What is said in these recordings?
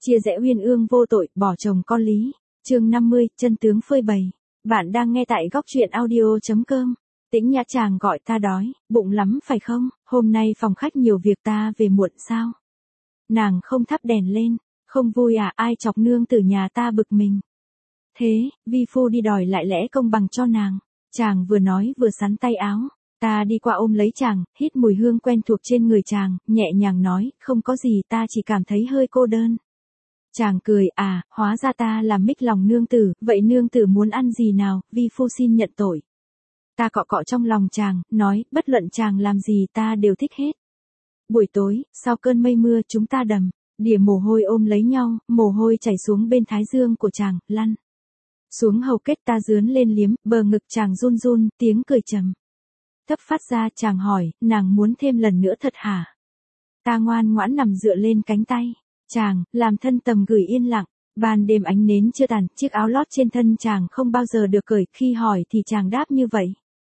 Chia rẽ uyên ương vô tội, bỏ chồng con lý. Chương 50, chân tướng phơi bày. Bạn đang nghe tại góc truyện audio.com. Tĩnh Nhã chàng gọi ta đói, bụng lắm phải không? Hôm nay phòng khách nhiều việc ta về muộn sao? Nàng không thắp đèn lên, không vui à, ai chọc nương tử nhà ta bực mình. Thế, vi phu đi đòi lại lẽ công bằng cho nàng. Chàng vừa nói vừa sắn tay áo. Ta đi qua ôm lấy chàng, hít mùi hương quen thuộc trên người chàng, nhẹ nhàng nói, không có gì, ta chỉ cảm thấy hơi cô đơn. Chàng cười, à, hóa ra ta làm mích lòng nương tử, vậy nương tử muốn ăn gì nào, vi phu xin nhận tội. Ta cọ cọ trong lòng chàng, nói, bất luận chàng làm gì ta đều thích hết. Buổi tối, sau cơn mây mưa chúng ta đầm, đìa mồ hôi ôm lấy nhau, mồ hôi chảy xuống bên thái dương của chàng, lăn. Xuống hầu kết ta dướn lên liếm, bờ ngực chàng run run, tiếng cười trầm thấp phát ra. Chàng hỏi, nàng muốn thêm lần nữa thật hả? Ta ngoan ngoãn nằm dựa lên cánh tay chàng, làm thân tầm gửi yên lặng. Ban đêm ánh nến chưa tàn, chiếc áo lót trên thân chàng không bao giờ được cởi, khi hỏi thì chàng đáp như vậy.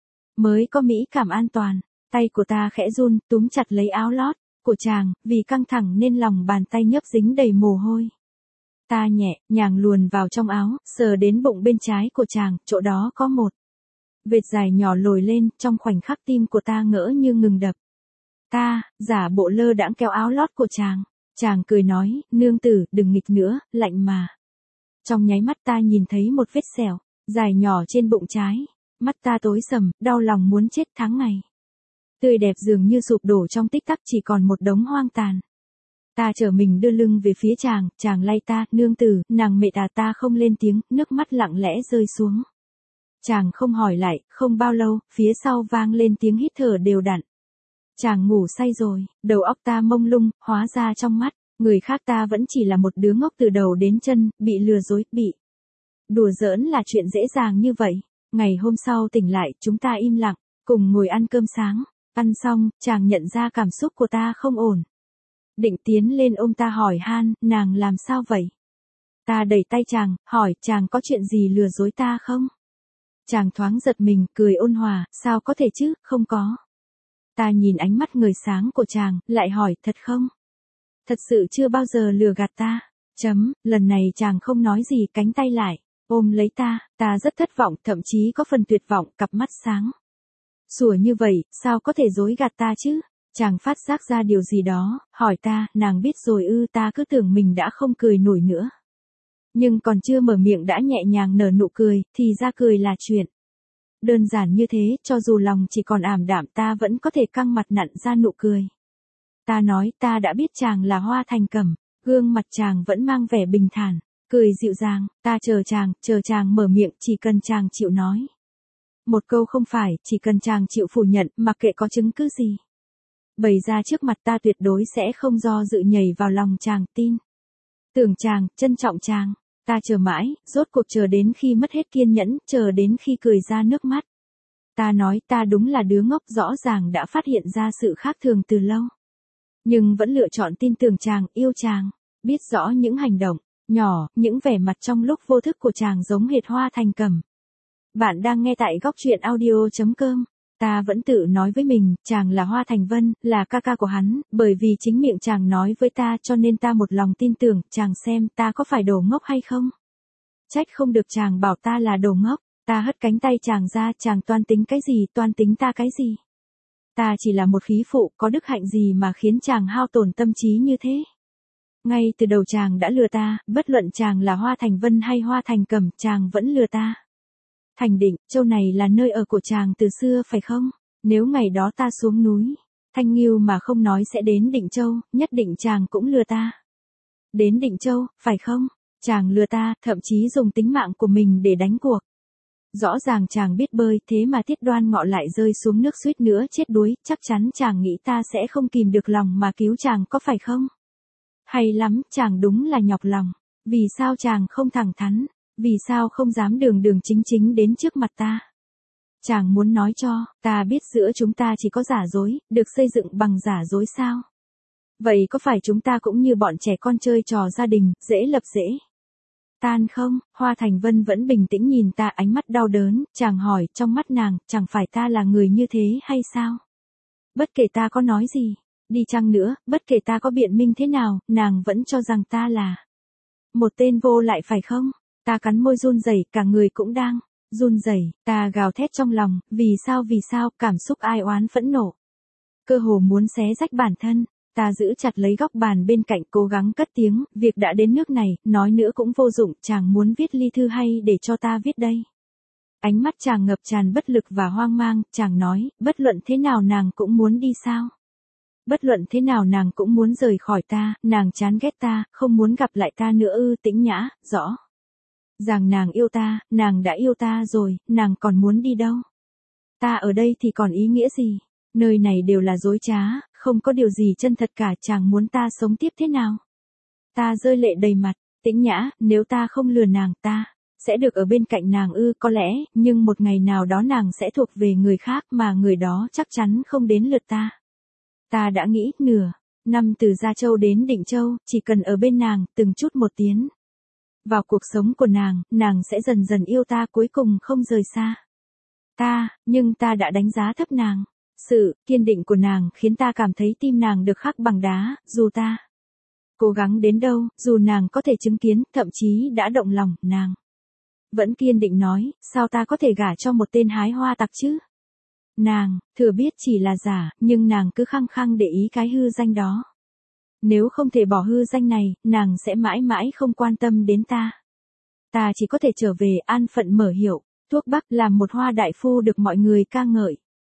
Mới có mỹ cảm an toàn, tay của ta khẽ run, túm chặt lấy áo lót của chàng, vì căng thẳng nên lòng bàn tay nhấp dính đầy mồ hôi. Ta nhẹ nhàng luồn vào trong áo, sờ đến bụng bên trái của chàng, chỗ đó có một vệt dài nhỏ lồi lên, trong khoảnh khắc tim của ta ngỡ như ngừng đập. Ta, giả bộ lơ đãng kéo áo lót của chàng. Chàng cười nói, nương tử, đừng nghịch nữa, lạnh mà. Trong nháy mắt ta nhìn thấy một vết sẹo dài nhỏ trên bụng trái. Mắt ta tối sầm, đau lòng muốn chết. Tháng ngày tươi đẹp dường như sụp đổ trong tích tắc, chỉ còn một đống hoang tàn. Ta trở mình đưa lưng về phía chàng, chàng lay ta, nương tử, nàng mệt à? Ta không lên tiếng, nước mắt lặng lẽ rơi xuống. Chàng không hỏi lại, không bao lâu, phía sau vang lên tiếng hít thở đều đặn. Chàng ngủ say rồi, đầu óc ta mông lung, hóa ra trong mắt người khác ta vẫn chỉ là một đứa ngốc từ đầu đến chân, bị lừa dối, bị đùa giỡn là chuyện dễ dàng như vậy. Ngày hôm sau tỉnh lại, chúng ta im lặng, cùng ngồi ăn cơm sáng. Ăn xong, chàng nhận ra cảm xúc của ta không ổn. Định tiến lên ôm ta hỏi han, nàng làm sao vậy? Ta đẩy tay chàng, hỏi, chàng có chuyện gì lừa dối ta không? Chàng thoáng giật mình, cười ôn hòa, sao có thể chứ, không có. Ta nhìn ánh mắt người sáng của chàng, lại hỏi, thật không? Thật sự chưa bao giờ lừa gạt ta. Lần này chàng không nói gì, cánh tay lại ôm lấy ta rất thất vọng, thậm chí có phần tuyệt vọng, cặp mắt sáng sủa như vậy, sao có thể dối gạt ta chứ? Chàng phát giác ra điều gì đó, hỏi ta, nàng biết rồi ư? Ta cứ tưởng mình đã không cười nổi nữa. Nhưng còn chưa mở miệng đã nhẹ nhàng nở nụ cười, thì ra cười là chuyện đơn giản như thế, cho dù lòng chỉ còn ảm đạm ta vẫn có thể căng mặt nặn ra nụ cười. Ta nói, ta đã biết chàng là Hoa Thành Cẩm. Gương mặt chàng vẫn mang vẻ bình thản, cười dịu dàng. Ta chờ chàng mở miệng, chỉ cần chàng chịu nói một câu không phải, chỉ cần chàng chịu phủ nhận, mặc kệ có chứng cứ gì bày ra trước mặt ta, tuyệt đối sẽ không do dự nhảy vào lòng chàng, tin tưởng chàng, trân trọng chàng. Ta chờ mãi, rốt cuộc chờ đến khi mất hết kiên nhẫn, chờ đến khi cười ra nước mắt. Ta nói, ta đúng là đứa ngốc, rõ ràng đã phát hiện ra sự khác thường từ lâu. Nhưng vẫn lựa chọn tin tưởng chàng, yêu chàng. Biết rõ những hành động nhỏ, những vẻ mặt trong lúc vô thức của chàng giống hệt Hoa Thành Cẩm. Bạn đang nghe tại góc truyện audio.com. Ta vẫn tự nói với mình, chàng là Hoa Thành Vân, là ca ca của hắn, bởi vì chính miệng chàng nói với ta, cho nên ta một lòng tin tưởng. Chàng xem ta có phải đồ ngốc hay không? Trách không được chàng bảo ta là đồ ngốc. Ta hất cánh tay chàng ra, chàng toan tính cái gì, toan tính ta cái gì? Ta chỉ là một khí phụ, có đức hạnh gì mà khiến chàng hao tổn tâm trí như thế? Ngay từ đầu chàng đã lừa ta, bất luận chàng là Hoa Thành Vân hay Hoa Thành Cẩm, chàng vẫn lừa ta. Thành Định, châu này là nơi ở của chàng từ xưa phải không? Nếu ngày đó ta xuống núi Thanh Nghiêu mà không nói sẽ đến Định Châu, nhất định chàng cũng lừa ta. Đến Định Châu, phải không? Chàng lừa ta, thậm chí dùng tính mạng của mình để đánh cuộc. Rõ ràng chàng biết bơi, thế mà Tiết Đoan Ngọ lại rơi xuống nước suýt nữa chết đuối, chắc chắn chàng nghĩ ta sẽ không kìm được lòng mà cứu chàng, có phải không? Hay lắm, chàng đúng là nhọc lòng. Vì sao chàng không thẳng thắn? Vì sao không dám đường đường chính chính đến trước mặt ta? Chàng muốn nói cho ta biết giữa chúng ta chỉ có giả dối, được xây dựng bằng giả dối sao? Vậy có phải chúng ta cũng như bọn trẻ con chơi trò gia đình, dễ lập dễ tan không? Hoa Thành Vân vẫn bình tĩnh nhìn ta, ánh mắt đau đớn. Chàng hỏi, trong mắt nàng, chẳng phải ta là người như thế hay sao? Bất kể ta có nói gì đi chăng nữa, bất kể ta có biện minh thế nào, nàng vẫn cho rằng ta là Một tên vô lại phải không? Ta cắn môi run rẩy, cả người cũng đang run rẩy, ta gào thét trong lòng, vì sao, cảm xúc ai oán phẫn nộ. Cơ hồ muốn xé rách bản thân, ta giữ chặt lấy góc bàn bên cạnh cố gắng cất tiếng, việc đã đến nước này, nói nữa cũng vô dụng, chàng muốn viết ly thư hay để cho ta viết đây. Ánh mắt chàng ngập tràn bất lực và hoang mang, chàng nói, bất luận thế nào nàng cũng muốn đi sao? Bất luận thế nào nàng cũng muốn rời khỏi ta, nàng chán ghét ta, không muốn gặp lại ta nữa ư? Tĩnh Nhã, rõ ràng nàng yêu ta, nàng đã yêu ta rồi, nàng còn muốn đi đâu? Ta ở đây thì còn ý nghĩa gì? Nơi này đều là dối trá, không có điều gì chân thật cả, chàng muốn ta sống tiếp thế nào? Ta rơi lệ đầy mặt, Tĩnh Nhã, nếu ta không lừa nàng, ta sẽ được ở bên cạnh nàng ư? Có lẽ, nhưng một ngày nào đó nàng sẽ thuộc về người khác mà người đó chắc chắn không đến lượt ta. Ta đã nghĩ, nửa năm từ Gia Châu đến Định Châu, chỉ cần ở bên nàng, từng chút một tiến vào cuộc sống của nàng sẽ dần dần yêu ta, cuối cùng không rời xa nhưng ta đã đánh giá thấp nàng. Sự kiên định của nàng khiến ta cảm thấy tim nàng được khắc bằng đá, dù ta cố gắng đến đâu, dù nàng có thể chứng kiến, thậm chí đã động lòng, nàng vẫn kiên định nói, sao ta có thể gả cho một tên hái hoa tặc chứ? Nàng, thừa biết chỉ là giả, nhưng nàng cứ khăng khăng để ý cái hư danh đó. Nếu không thể bỏ hư danh này, nàng sẽ mãi mãi không quan tâm đến ta. Ta chỉ có thể trở về an phận mở hiệu, thuốc bắc, làm một hoa đại phu được mọi người ca ngợi.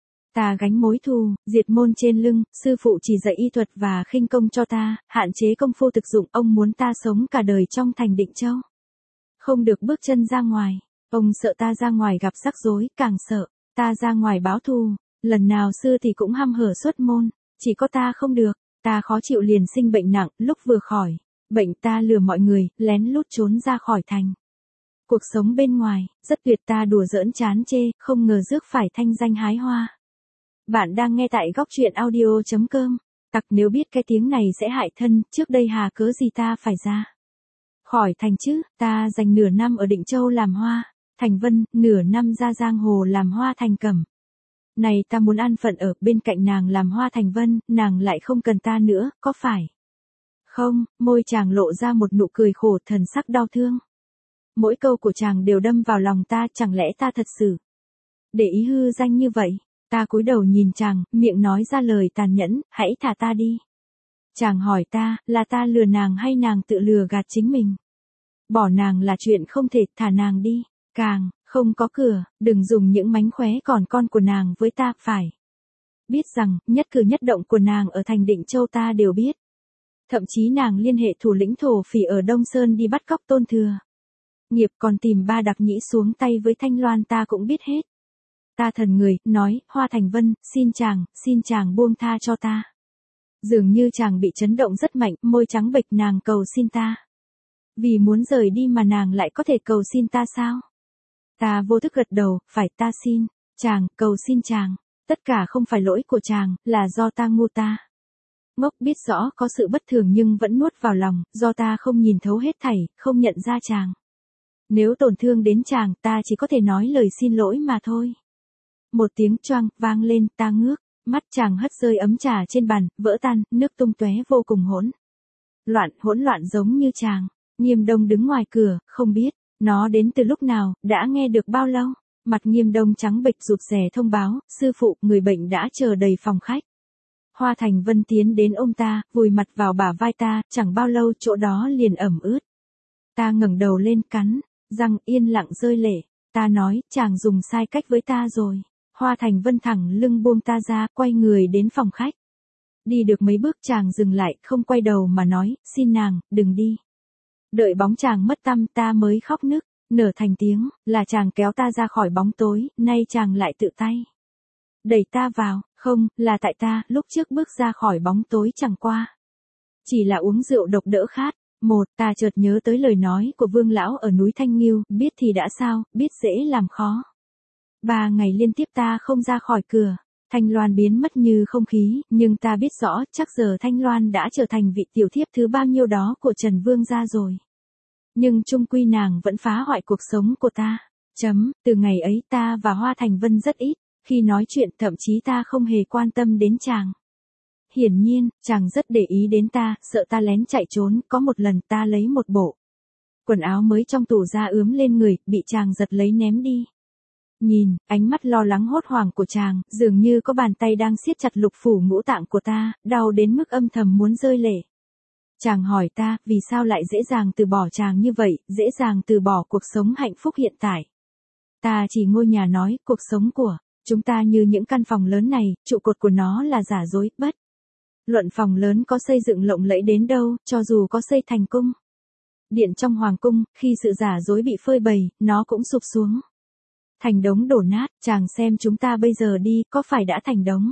Ta gánh mối thù, diệt môn trên lưng, sư phụ chỉ dạy y thuật và khinh công cho ta, hạn chế công phu thực dụng, ông muốn ta sống cả đời trong thành Định Châu. Không được bước chân ra ngoài, ông sợ ta ra ngoài gặp rắc rối, càng sợ ta ra ngoài báo thù, lần nào xưa thì cũng hăm hở xuất môn, chỉ có ta không được, ta khó chịu liền sinh bệnh nặng, lúc vừa khỏi bệnh ta lừa mọi người, lén lút trốn ra khỏi thành. Cuộc sống bên ngoài, rất tuyệt, ta đùa giỡn chán chê, không ngờ rước phải thanh danh hái hoa. Bạn đang nghe tại góc truyện audio.com. Tặc nếu biết cái tiếng này sẽ hại thân, trước đây hà cớ gì ta phải ra khỏi thành chứ? Ta dành nửa năm ở Định Châu làm hoa thành vân, nửa năm ra giang hồ làm hoa thành cẩm. Này ta muốn an phận ở bên cạnh nàng làm hoa thành vân, nàng lại không cần ta nữa, có phải không? Môi chàng lộ ra một nụ cười khổ, thần sắc đau thương. Mỗi câu của chàng đều đâm vào lòng ta, chẳng lẽ ta thật sự để ý hư danh như vậy? Ta cúi đầu nhìn chàng, miệng nói ra lời tàn nhẫn, hãy thả ta đi. Chàng hỏi ta, là ta lừa nàng hay nàng tự lừa gạt chính mình? Bỏ nàng là chuyện không thể, thả nàng đi. Càng không có cửa, đừng dùng những mánh khóe còn con của nàng với ta, phải biết rằng, nhất cử nhất động của nàng ở thành Định Châu ta đều biết. Thậm chí nàng liên hệ thủ lĩnh thổ phỉ ở Đông Sơn đi bắt cóc Tôn Thừa Nghiệp, còn tìm ba đặc nhĩ xuống tay với Thanh Loan ta cũng biết hết. Ta thần người, nói, Hoa Thành Vân, xin chàng buông tha cho ta. Dường như chàng bị chấn động rất mạnh, môi trắng bệch, nàng cầu xin ta. Vì muốn rời đi mà nàng lại có thể cầu xin ta sao? Ta vô thức gật đầu, phải, ta xin chàng, cầu xin chàng. Tất cả không phải lỗi của chàng, là do ta ngu, ta ngốc, biết rõ có sự bất thường nhưng vẫn nuốt vào lòng, do ta không nhìn thấu hết thảy, không nhận ra chàng. Nếu tổn thương đến chàng, ta chỉ có thể nói lời xin lỗi mà thôi. Một tiếng choang vang lên, ta ngước mắt, chàng hất rơi ấm trà trên bàn, vỡ tan, nước tung tóe, vô cùng hỗn loạn giống như chàng. Nghiêm Đông đứng ngoài cửa, không biết nó đến từ lúc nào, đã nghe được bao lâu. Mặt Nghiêm Đông trắng bệch, rụt rè thông báo, sư phụ, người bệnh đã chờ đầy phòng khách. Hoa Thành Vân tiến đến ôm ta, vùi mặt vào bả vai ta, chẳng bao lâu chỗ đó liền ẩm ướt. Ta ngẩng đầu lên, cắn răng, yên lặng rơi lệ. Ta nói, chàng dùng sai cách với ta rồi. Hoa Thành Vân thẳng lưng buông ta ra, quay người đến phòng khách. Đi được mấy bước chàng dừng lại, không quay đầu mà nói, xin nàng, đừng đi. Đợi bóng chàng mất tăm, ta mới khóc nức nở thành tiếng, là chàng kéo ta ra khỏi bóng tối, nay chàng lại tự tay đẩy ta vào, không, là tại ta, lúc trước bước ra khỏi bóng tối chẳng qua chỉ là uống rượu độc đỡ khát. Ta chợt nhớ tới lời nói của Vương lão ở núi Thanh Nghiêu, biết thì đã sao, biết dễ làm khó. 3 ngày liên tiếp ta không ra khỏi cửa. Thanh Loan biến mất như không khí, nhưng ta biết rõ, chắc giờ Thanh Loan đã trở thành vị tiểu thiếp thứ bao nhiêu đó của Trần Vương gia rồi. Nhưng chung quy nàng vẫn phá hoại cuộc sống của ta. Từ ngày ấy ta và Hoa Thành Vân rất ít khi nói chuyện, thậm chí ta không hề quan tâm đến chàng. Hiển nhiên, chàng rất để ý đến ta, sợ ta lén chạy trốn, có một lần ta lấy một bộ quần áo mới trong tủ ra ướm lên người, bị chàng giật lấy ném đi. Nhìn, ánh mắt lo lắng hốt hoảng của chàng, dường như có bàn tay đang siết chặt lục phủ ngũ tạng của ta, đau đến mức âm thầm muốn rơi lệ. Chàng hỏi ta, vì sao lại dễ dàng từ bỏ chàng như vậy, dễ dàng từ bỏ cuộc sống hạnh phúc hiện tại. Ta chỉ ngôi nhà nói, cuộc sống của chúng ta như những căn phòng lớn này, trụ cột của nó là giả dối, bất. Luận phòng lớn có xây dựng lộng lẫy đến đâu, cho dù có xây thành cung. Điện trong hoàng cung, khi sự giả dối bị phơi bày, nó cũng sụp xuống. Thành đống đổ nát, chàng xem chúng ta bây giờ đi, có phải đã thành đống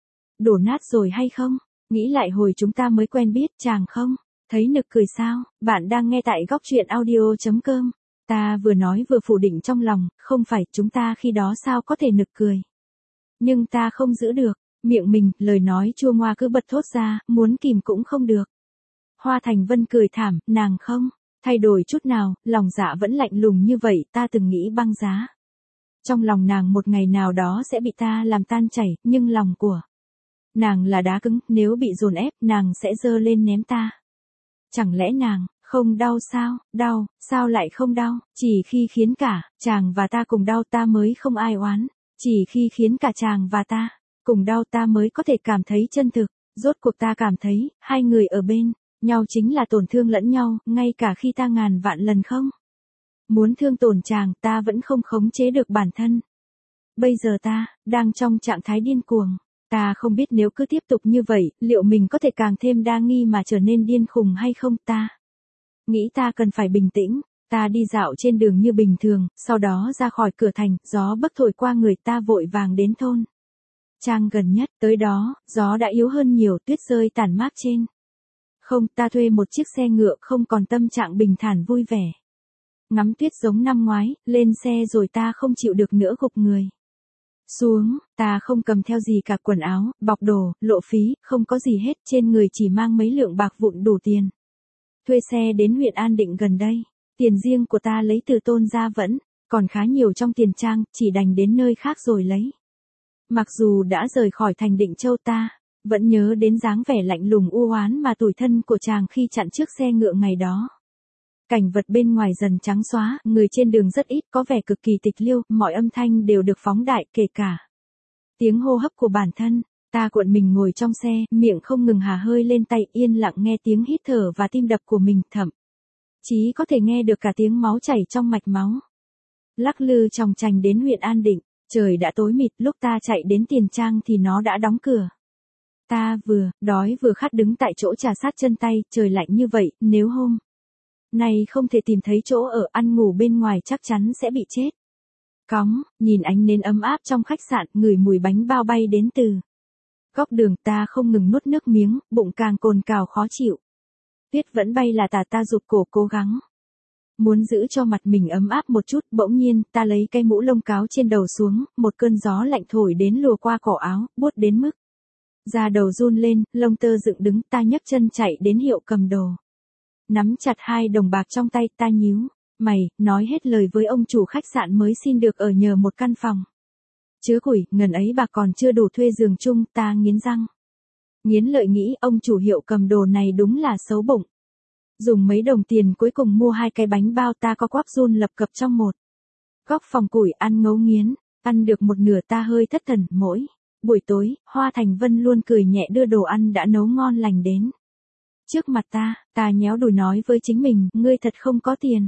đổ nát rồi hay không? Nghĩ lại hồi chúng ta mới quen biết, chàng không thấy nực cười sao? Bạn đang nghe tại góc truyện audio.com. Ta vừa nói vừa phủ định trong lòng, không phải, chúng ta khi đó sao có thể nực cười. Nhưng ta không giữ được, miệng mình, lời nói chua ngoa cứ bật thốt ra, muốn kìm cũng không được. Hoa Thành Vân cười thảm, nàng không thay đổi chút nào, lòng dạ vẫn lạnh lùng như vậy, ta từng nghĩ băng giá. Trong lòng nàng một ngày nào đó sẽ bị ta làm tan chảy, nhưng lòng của nàng là đá cứng, nếu bị dồn ép, nàng sẽ giơ lên ném ta. Chẳng lẽ nàng không đau sao? Đau, sao lại không đau? Chỉ khi khiến cả chàng và ta cùng đau ta mới không ai oán. Chỉ khi khiến cả chàng và ta cùng đau ta mới có thể cảm thấy chân thực. Rốt cuộc ta cảm thấy, hai người ở bên nhau chính là tổn thương lẫn nhau, ngay cả khi ta ngàn vạn lần không muốn thương tổn chàng, ta vẫn không khống chế được bản thân. Bây giờ ta đang trong trạng thái điên cuồng. Ta không biết nếu cứ tiếp tục như vậy, liệu mình có thể càng thêm đa nghi mà trở nên điên khùng hay không? Ta nghĩ ta cần phải bình tĩnh. Ta đi dạo trên đường như bình thường, sau đó ra khỏi cửa thành, gió bấc thổi qua người ta vội vàng đến thôn trang gần nhất, tới đó, gió đã yếu hơn nhiều, tuyết rơi tản mát trên. Không, ta thuê một chiếc xe ngựa, không còn tâm trạng bình thản vui vẻ. Ngắm tuyết giống năm ngoái, lên xe rồi ta không chịu được nữa gục người xuống, ta không cầm theo gì cả, quần áo, bọc đồ, lộ phí, không có gì hết, trên người chỉ mang mấy lượng bạc vụn đủ tiền thuê xe đến huyện An Định gần đây. Tiền riêng của ta lấy từ Tôn ra vẫn còn khá nhiều trong tiền trang, chỉ đành đến nơi khác rồi lấy. Mặc dù đã rời khỏi thành Định Châu, ta vẫn nhớ đến dáng vẻ lạnh lùng u oán mà tủi thân của chàng khi chặn trước xe ngựa ngày đó. Cảnh vật bên ngoài dần trắng xóa, người trên đường rất ít, có vẻ cực kỳ tịch liêu, mọi âm thanh đều được phóng đại, kể cả tiếng hô hấp của bản thân. Ta cuộn mình ngồi trong xe, miệng không ngừng hà hơi lên tay, yên lặng nghe tiếng hít thở và tim đập của mình, thậm chí có thể nghe được cả tiếng máu chảy trong mạch máu. Lắc lư chòng chành đến huyện An Định, trời đã tối mịt, lúc ta chạy đến tiền trang thì nó đã đóng cửa. Ta vừa đói vừa khát đứng tại chỗ trà sát chân tay, trời lạnh như vậy, nếu hôm nay không thể tìm thấy chỗ ở, ăn ngủ bên ngoài chắc chắn sẽ bị chết cóng. Nhìn ánh nến ấm áp trong khách sạn, ngửi mùi bánh bao bay đến từ góc đường, ta không ngừng nuốt nước miếng, bụng càng cồn cào khó chịu. Tuyết vẫn bay là tà, ta rụt cổ cố gắng muốn giữ cho mặt mình ấm áp một chút, bỗng nhiên, ta lấy cái mũ lông cáo trên đầu xuống, một cơn gió lạnh thổi đến lùa qua cổ áo, buốt đến mức da đầu run lên, lông tơ dựng đứng, ta nhấc chân chạy đến hiệu cầm đồ. Nắm chặt 2 đồng bạc trong tay, ta nhíu mày, nói hết lời với ông chủ khách sạn mới xin được ở nhờ một căn phòng. Chứa củi, ngần ấy bạc còn chưa đủ thuê giường chung, ta nghiến răng nghiến lợi nghĩ, ông chủ hiệu cầm đồ này đúng là xấu bụng. Dùng mấy đồng tiền cuối cùng mua 2 cái bánh bao, ta co quắp run lập cập trong một góc phòng củi, ăn ngấu nghiến. Ăn được một nửa ta hơi thất thần. Mỗi buổi tối, Hoa Thành Vân luôn cười nhẹ đưa đồ ăn đã nấu ngon lành đến trước mặt ta nhéo đùi nói với chính mình, ngươi thật không có tiền.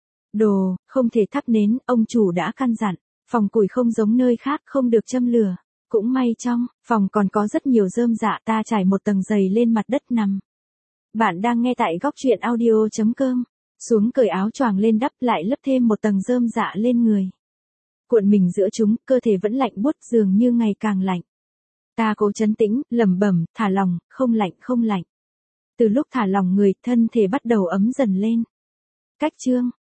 Đồ, không thể thắp nến, ông chủ đã căn dặn, phòng củi không giống nơi khác, không được châm lửa. Cũng may trong phòng còn có rất nhiều rơm rạ, ta trải một tầng giày lên mặt đất nằm. Bạn đang nghe tại góc truyện audio.com. Xuống cởi áo choàng lên đắp lại lấp thêm một tầng rơm rạ lên người. Cuộn mình giữa chúng, cơ thể vẫn lạnh buốt, dường như ngày càng lạnh. Ta cố trấn tĩnh, lẩm bẩm, thả lòng, không lạnh không lạnh. Từ lúc thả lòng người, thân thể bắt đầu ấm dần lên. Cách chương